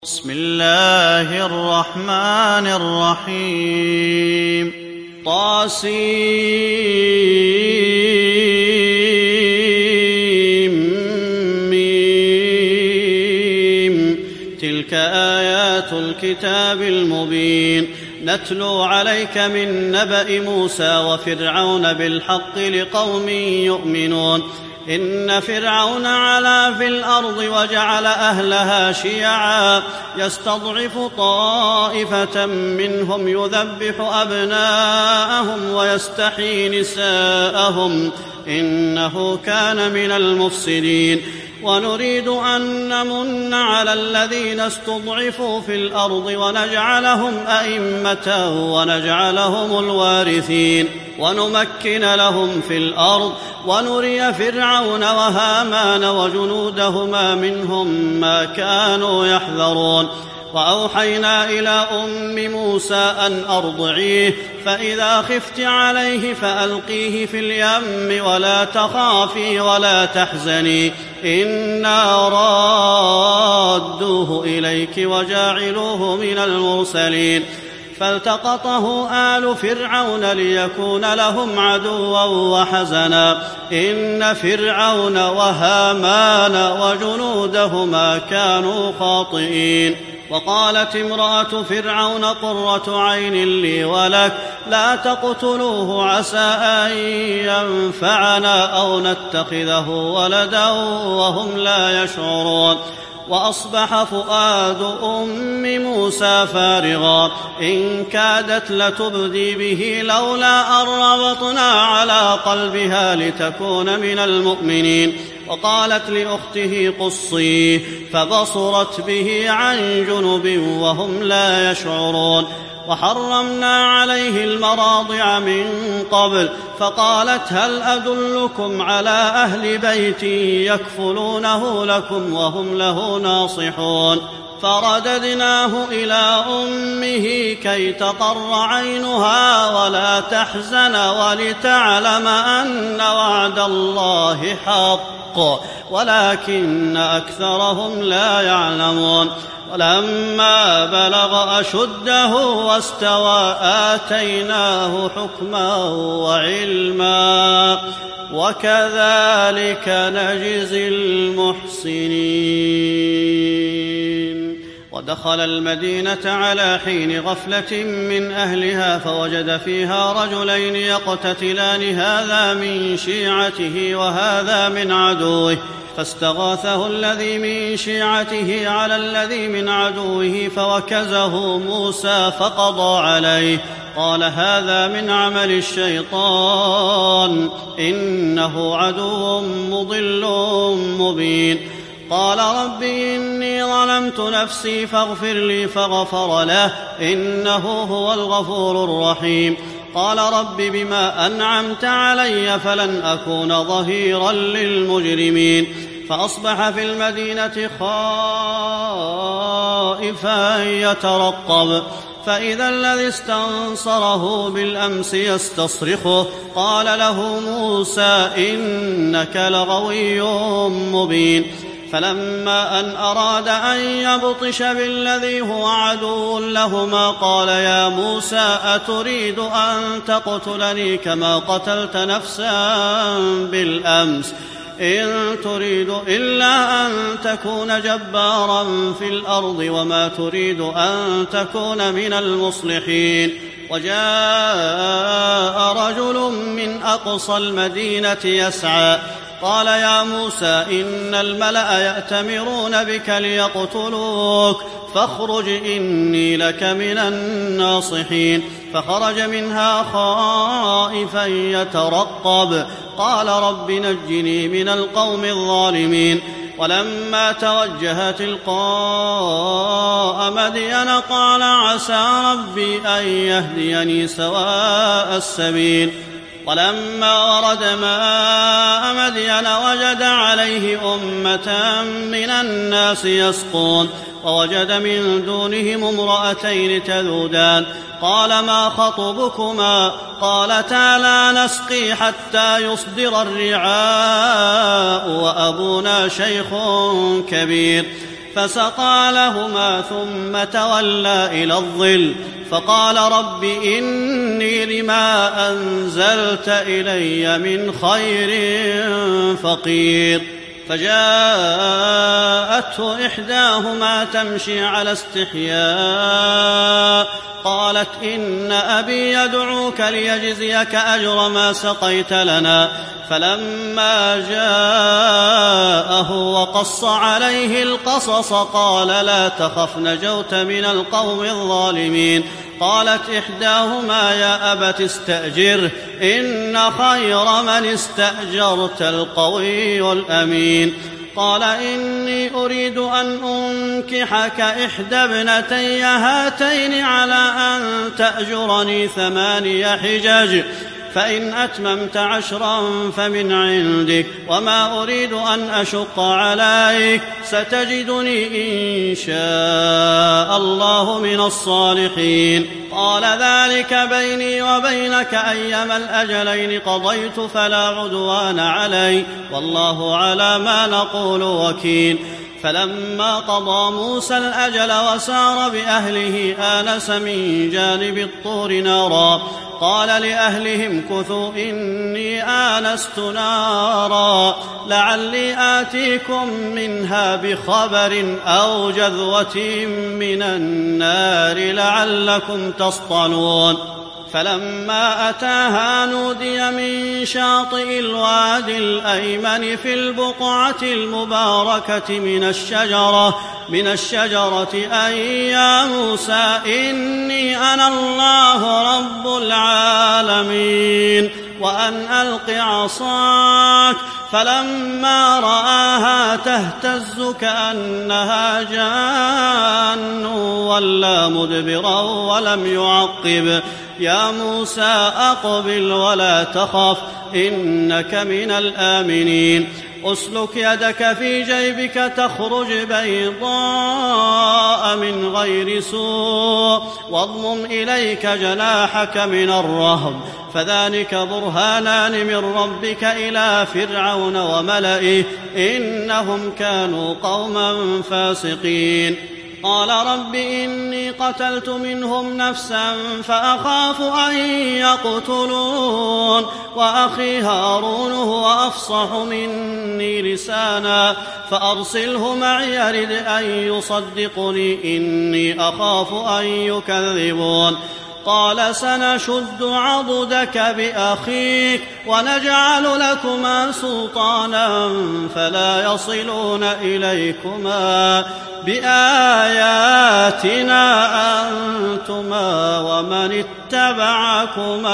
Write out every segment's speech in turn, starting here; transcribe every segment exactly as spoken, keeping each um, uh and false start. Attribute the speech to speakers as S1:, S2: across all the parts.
S1: بسم الله الرحمن الرحيم طاسيم تلك آيات الكتاب المبين نتلو عليك من نبأ موسى وفرعون بالحق لقوم يؤمنون إن فرعون علا في الأرض وجعل أهلها شيعا يستضعف طائفة منهم يذبح أبناءهم ويستحيي نساءهم إنه كان من المفسدين ونريد أن نمن على الذين استضعفوا في الأرض ونجعلهم أئمة ونجعلهم الوارثين ونمكن لهم في الأرض ونري فرعون وهامان وجنودهما منهم ما كانوا يحذرون وأوحينا إلى أم موسى أن أرضعيه فإذا خفت عليه فألقيه في اليم ولا تخافي ولا تحزني إنا رادوه إليك وجاعلوه من المرسلين فالتقطه آل فرعون ليكون لهم عدوا وحزنا إن فرعون وهامان وجنودهما كانوا خاطئين وقالت امرأة فرعون قرة عين لي ولك لا تقتلوه عسى أن ينفعنا أو نتخذه ولدا وهم لا يشعرون وأصبح فؤاد أم موسى فارغا إن كادت لتبدي به لولا أن ربطنا على قلبها لتكون من المؤمنين وقالت لأخته قصيه فبصرت به عن جنب وهم لا يشعرون وحرمنا عليه المراضع من قبل فقالت هل أدلكم على أهل بيت يكفلونه لكم وهم له ناصحون فرددناه إلى أمه كي تقر عينها ولا تحزن ولتعلم أن وعد الله حق ولكن أكثرهم لا يعلمون ولما بلغ أشده واستوى آتيناه حكما وعلما وكذلك نجزي المحسنين ودخل المدينة على حين غفلة من أهلها فوجد فيها رجلين يقتتلان هذا من شيعته وهذا من عدوه فاستغاثه الذي من شيعته على الذي من عدوه فوكزه موسى فقضى عليه قال هذا من عمل الشيطان إنه عدو مضل مبين قال رب إني ظلمت نفسي فاغفر لي فغفر له إنه هو الغفور الرحيم قال رب بما أنعمت علي فلن أكون ظهيرا للمجرمين فأصبح في المدينة خائفا يترقب فإذا الذي استنصره بالأمس يستصرخه قال له موسى إنك لغوي مبين فلما أن أراد أن يبطش بالذي هو عدو لهما قال يا موسى أتريد أن تقتلني كما قتلت نفسا بالأمس إن تريد إلا أن تكون جبارا في الأرض وما تريد أن تكون من المصلحين وجاء رجل من أقصى المدينة يسعى قال يا موسى إن الملأ يأتمرون بك ليقتلوك فاخرج إني لك من الناصحين فخرج منها خائفا يترقب قال رب نجني من القوم الظالمين ولما توجه تلقاء مدين قال عسى ربي أن يهديني سواء السبيل ولما ورد ماء مدين وجد عليه أمة من الناس يسقون ووجد من دونهم امرأتين تذودان قال ما خطبكما قالتا لا نسقي حتى يصدر الرعاء وأبونا شيخ كبير فسقى لهما ثم تولى إلى الظل فقال رب إني لما أنزلت إلي من خير فقير. فجاءته إحداهما تمشي على استحياء قالت إن أبي يدعوك ليجزيك أجر ما سقيت لنا. فلما جاءه وقص عليه القصص قال لا تخف نجوت من القوم الظالمين. قالت إحداهما يا أبت استأجره إن خير من استأجرت القوي الأمين. قال إني أريد أن أنكحك إحدى ابنتي هاتين على أن تأجرني ثماني حجج فإن أتممت عشرا فمن عندك وما أريد أن أشق عليك ستجدني إن شاء الله من الصالحين. قال ذلك بيني وبينك أيما الأجلين قضيت فلا عدوان علي والله على ما نقول وكيل. فلما قضى موسى الأجل وسار بأهله آنس من جانب الطور نارا قال لأهلهم كثوا إني آنست نارا لعلي آتيكم منها بخبر أو جذوة من النار لعلكم تصطلون. فلما أتاها نودي من شاطئ الوادي الأيمن في البقعة المباركة من الشجرة من الشجرة أن يا موسى إني أنا الله رب العالمين وأن ألق عصاك. فلما رآها تهتز كأنها جان ولى مدبرا ولم يعقب. يا موسى أقبل ولا تخف إنك من الآمنين. أسلك يدك في جيبك تخرج بيضاء من غير سوء واضمم إليك جناحك من الرهب فذلك برهانان من ربك إلى فرعون وملئه إنهم كانوا قوما فاسقين. قال رب إني قتلت منهم نفسا فأخاف أن يقتلون وأخي هارون هو أفصح مني لسانا فأرسله معي يرد أن يصدقني إني أخاف أن يكذبون. قال سنشد عضدك بأخيك ونجعل لكما سلطانا فلا يصلون إليكما بآياتنا أنتما ومن اتبعكما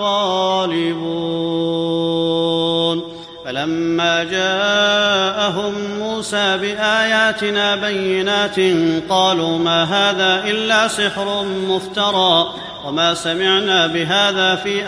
S1: الغالبون. فلما جاءهم موسى بآياتنا بينات قالوا ما هذا إلا سحر مفترى وما سمعنا بهذا في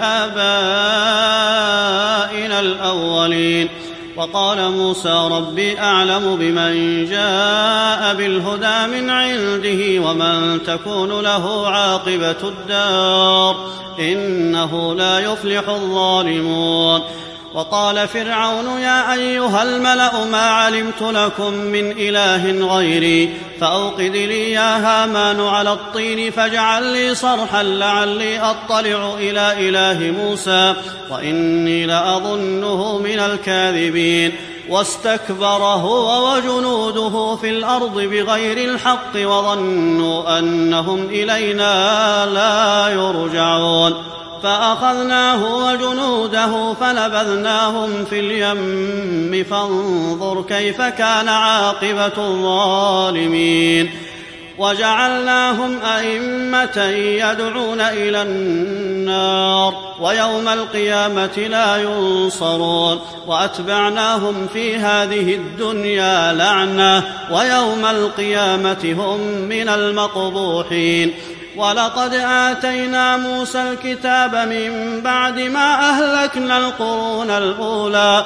S1: آبائنا الأولين. وقال موسى ربي أعلم بمن جاء بالهدى من عنده ومن تكون له عاقبة الدار إنه لا يفلح الظالمون. وقال فرعون يا أيها الملأ ما علمت لكم من إله غيري فأوقد لي يا هامان على الطين فاجعل لي صرحا لعلي أطلع إلى إله موسى وإني لأظنه من الكاذبين. واستكبر هو وجنوده في الأرض بغير الحق وظنوا أنهم إلينا لا يرجعون. فأخذناه وجنوده فنبذناهم في اليم فانظر كيف كان عاقبة الظالمين. وجعلناهم أئمة يدعون إلى النار ويوم القيامة لا ينصرون. وأتبعناهم في هذه الدنيا لعنة ويوم القيامة هم من المقبوحين. ولقد آتينا موسى الكتاب من بعد ما أهلكنا القرون الأولى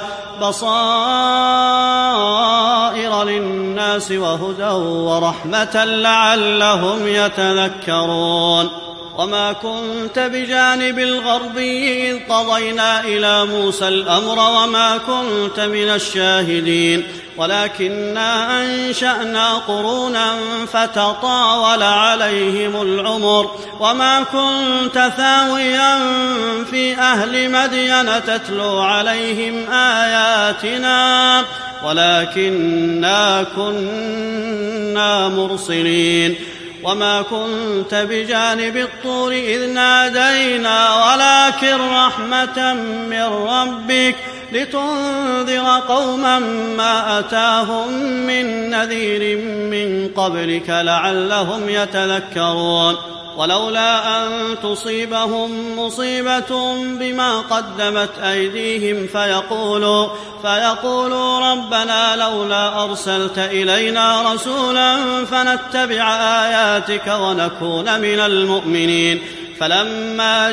S1: بصائر للناس وهدى ورحمة لعلهم يتذكرون. وما كنت بجانب الغربي إذ قضينا إلى موسى الأمر وما كنت من الشاهدين ولكننا أنشأنا قرونا فتطاول عليهم العمر وما كنت ثاويا في أهل مدين تتلو عليهم آياتنا ولكننا كنا مرسلين وما كنت بجانب الطور إذ نادينا ولكن رحمة من ربك لتنذر قوما ما أتاهم من نذير من قبلك لعلهم يتذكرون ولولا أن تصيبهم مصيبة بما قدمت أيديهم فيقولوا, فيقولوا ربنا لولا أرسلت إلينا رسولا فنتبع آياتك ونكون من المؤمنين فلما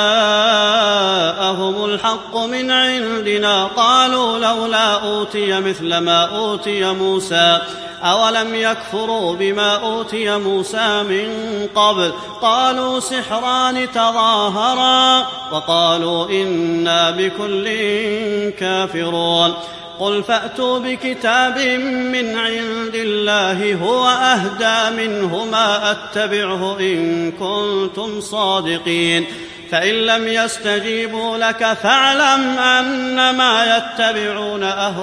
S1: جاءهم الحق من عندنا قالوا لولا أوتي مثل ما أوتي موسى أولم يكفروا بما أوتي موسى من قبل قالوا سحران تظاهرا وقالوا إنا بكل كافرون قل فأتوا بكتاب من عند الله هو أهدى منهما أتبعه إن كنتم صادقين فإن لم يستجيبوا لك فاعلم أنما يتبعون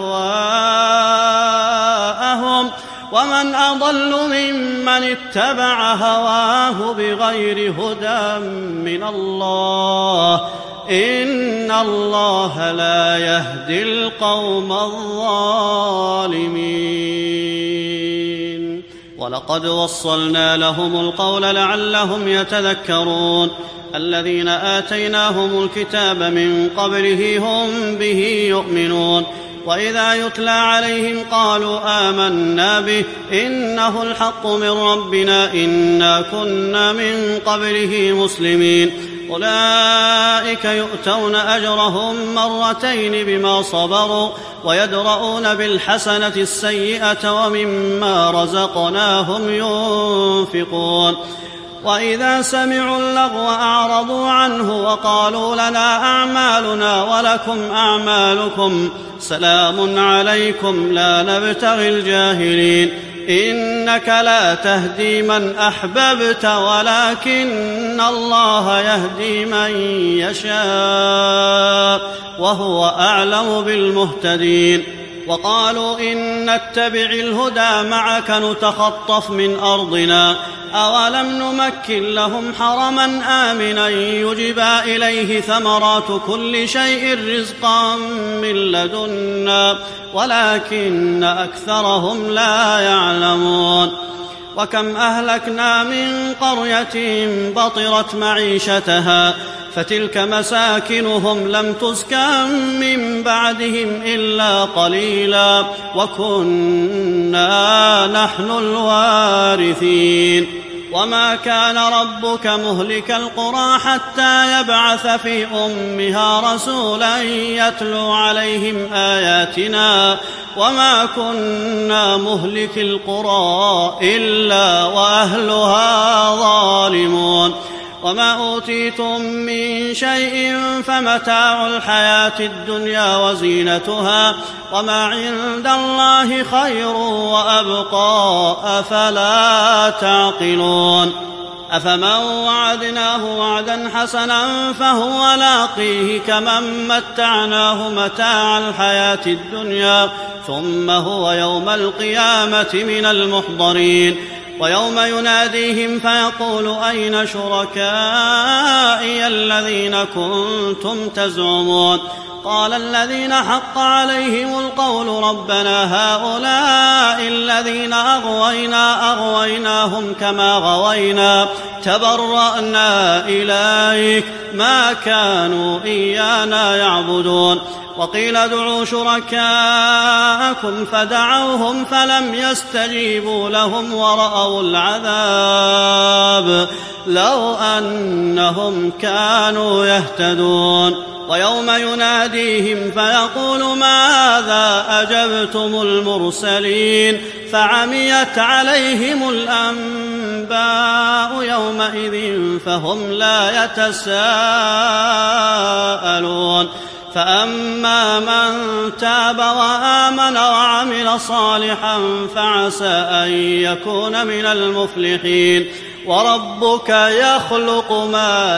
S1: أهواءهم ومن أضل ممن اتبع هواه بغير هدى من الله إن الله لا يهدي القوم الظالمين ولقد وصلنا لهم القول لعلهم يتذكرون الذين آتيناهم الكتاب من قبله هم به يؤمنون وإذا يتلى عليهم قالوا آمنا به إنه الحق من ربنا إنا كنا من قبله مسلمين أولئك يؤتون أجرهم مرتين بما صبروا ويدرؤون بالحسنة السيئة ومما رزقناهم ينفقون وإذا سمعوا اللغو أعرضوا عنه وقالوا لنا أعمالنا ولكم أعمالكم سلام عليكم لا نبتغي الجاهلين إنك لا تهدي من أحببت ولكن الله يهدي من يشاء وهو أعلم بالمهتدين وقالوا إن نتبع الهدى معك نتخطف من أرضنا أولم نمكن لهم حرما آمنا يجبى إليه ثمرات كل شيء رزقا من لدنا ولكن أكثرهم لا يعلمون وكم أهلكنا من قرية بطرت معيشتها فتلك مساكنهم لم تسكن من بعدهم إلا قليلا وكنا نحن الوارثين وما كان ربك مهلك القرى حتى يبعث في أمها رسولا يتلو عليهم آياتنا وما كنا مهلك القرى إلا وأهلها ظالمون وما أوتيتم من شيء فمتاع الحياة الدنيا وزينتها وما عند الله خير وأبقى أفلا تعقلون أفمن وعدناه وعدا حسنا فهو لاقيه كمن متعناه متاع الحياة الدنيا ثم هو يوم القيامة من المحضرين ويوم يناديهم فيقول أين شركائي الذين كنتم تزعمون قال الذين حق عليهم القول ربنا هؤلاء الذين أغوينا أغويناهم كما غوينا تبرأنا إليك ما كانوا إيانا يعبدون وقيل ادعوا شركاءكم فدعوهم فلم يستجيبوا لهم ورأوا العذاب لو أنهم كانوا يهتدون ويوم يناديهم فيقول ماذا أجبتم المرسلين فعميت عليهم الأنباء يومئذ فهم لا يتساءلون فأما من تاب وآمن وعمل صالحا فعسى أن يكون من المفلحين وربك يخلق ما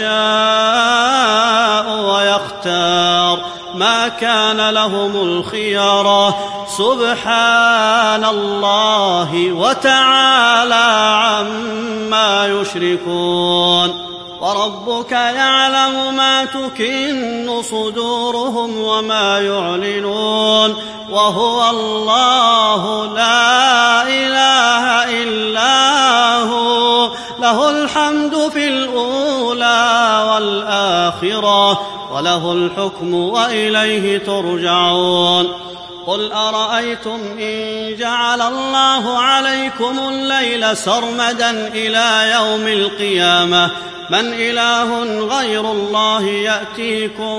S1: يشاء ويختار ما كان لهم الخيرة سبحان الله وتعالى عما يشركون وربك يعلم ما تكن صدورهم وما يعلنون وهو الله لا إله إلا هو له الحمد في الأولى والآخرة وله الحكم وإليه ترجعون قل أرأيتم إن جعل الله عليكم الليل سرمدا إلى يوم القيامة من إله غير الله يأتيكم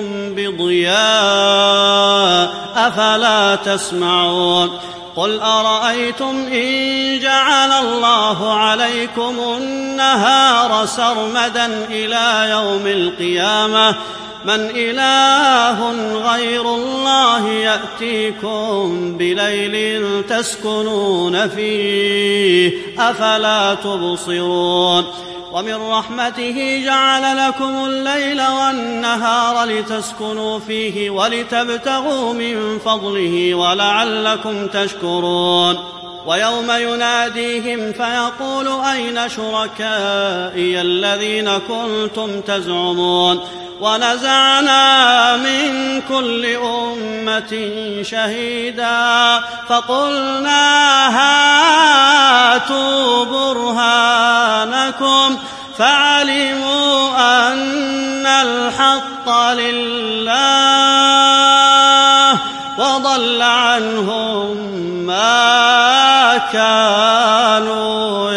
S1: بضياء أفلا تسمعون قل أرأيتم إن جعل الله عليكم النهار سرمدا إلى يوم القيامة من إله غير الله يأتيكم بليل تسكنون فيه أفلا تبصرون ومن رحمته جعل لكم الليل والنهار لتسكنوا فيه ولتبتغوا من فضله ولعلكم تشكرون ويوم يناديهم فيقول أين شركائي الذين كنتم تزعمون ونزعنا من كل أمة شهيدا فقلنا هاتوا برهانكم فعلموا أن الحق لله وضل عنهم ما كانوا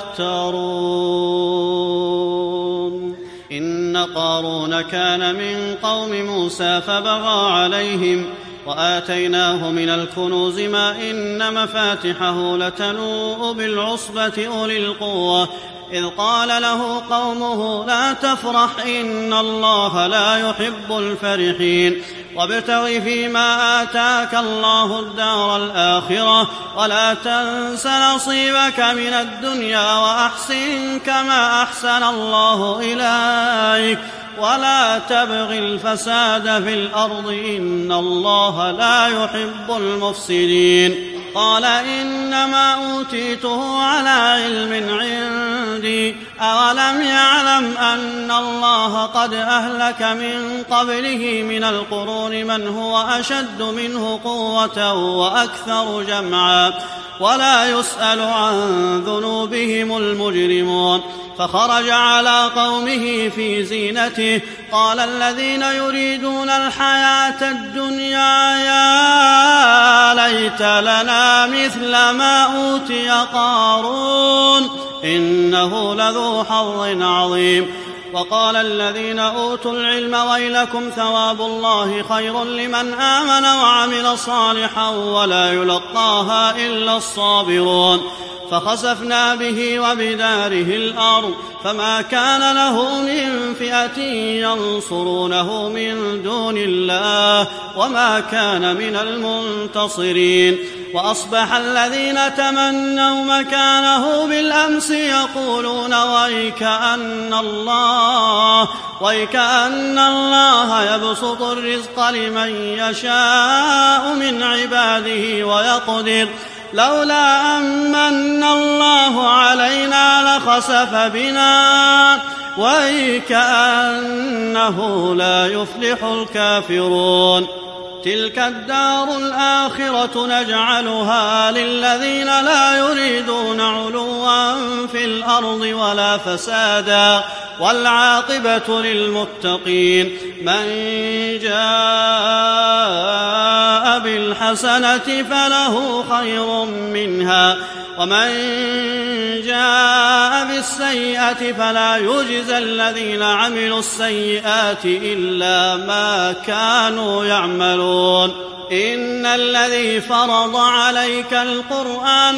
S1: يفترون إن قارون كان من قوم موسى فبغى عليهم وآتيناه من الكنوز ما إن مفاتحه لتنوء بالعصبة أولي القوة إذ قال له قومه لا تفرح إن الله لا يحب الفرحين وابتغ فيما آتاك الله الدار الآخرة ولا تنس نصيبك من الدنيا وأحسن كما أحسن الله إليك ولا تبغ الفساد في الأرض إن الله لا يحب المفسدين قال إنما أوتيته على علم عندي أولم يعلم أن الله قد أهلك من قبله من القرون من هو أشد منه قوة وأكثر جمعا ولا يسأل عن ذنوبهم المجرمون فخرج على قومه في زينته قال الذين يريدون الحياة الدنيا يا ليت لنا مثل ما أوتي قارون إنه لذو حظ عظيم وقال الذين أوتوا العلم ويلكم ثواب الله خير لمن آمن وعمل صالحا ولا يلقاها إلا الصابرون فخسفنا به وبداره الأرض فما كان له من فئة ينصرونه من دون الله وما كان من المنتصرين وأصبح الذين تمنوا مكانه بالأمس يقولون ويك أن الله ويك أن الله يبسط الرزق لمن يشاء من عباده ويقدر لولا أمن الله علينا لخسف بنا ويكأنه لا يفلح الكافرون تلك الدار الآخرة نجعلها للذين لا يريدون علوا في الأرض ولا فسادا والعاقبة للمتقين من جاء بالحسنة فله خير منها ومن جاء بالسيئة فلا يجزى الذين عملوا السيئات إلا ما كانوا يعملون إن الذي فرض عليك القرآن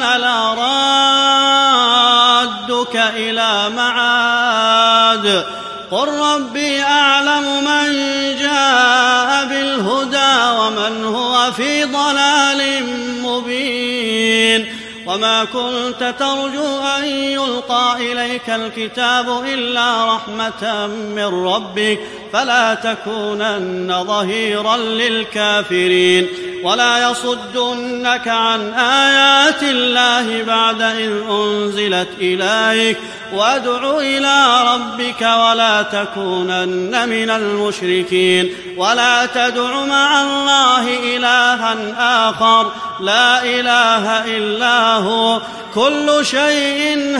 S1: لرادك إلى معاد قل ربي أعلم من جاء بالحسنة الهدى ومن هو في ضلال مبين وما كنت ترجو أن يلقى إليك الكتاب إلا رحمة من ربك فلا تكونن ظهيرا للكافرين ولا يصدنك عن آيات الله بعد إذ أنزلت إليك وادع إلى ربك ولا تكونن من المشركين ولا تدع مع الله إلها آخر لا إله إلا هو كل شيء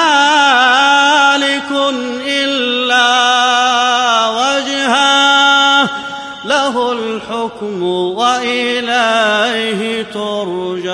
S1: هالك إلا وجهه له الحكم وإليه ترجعون.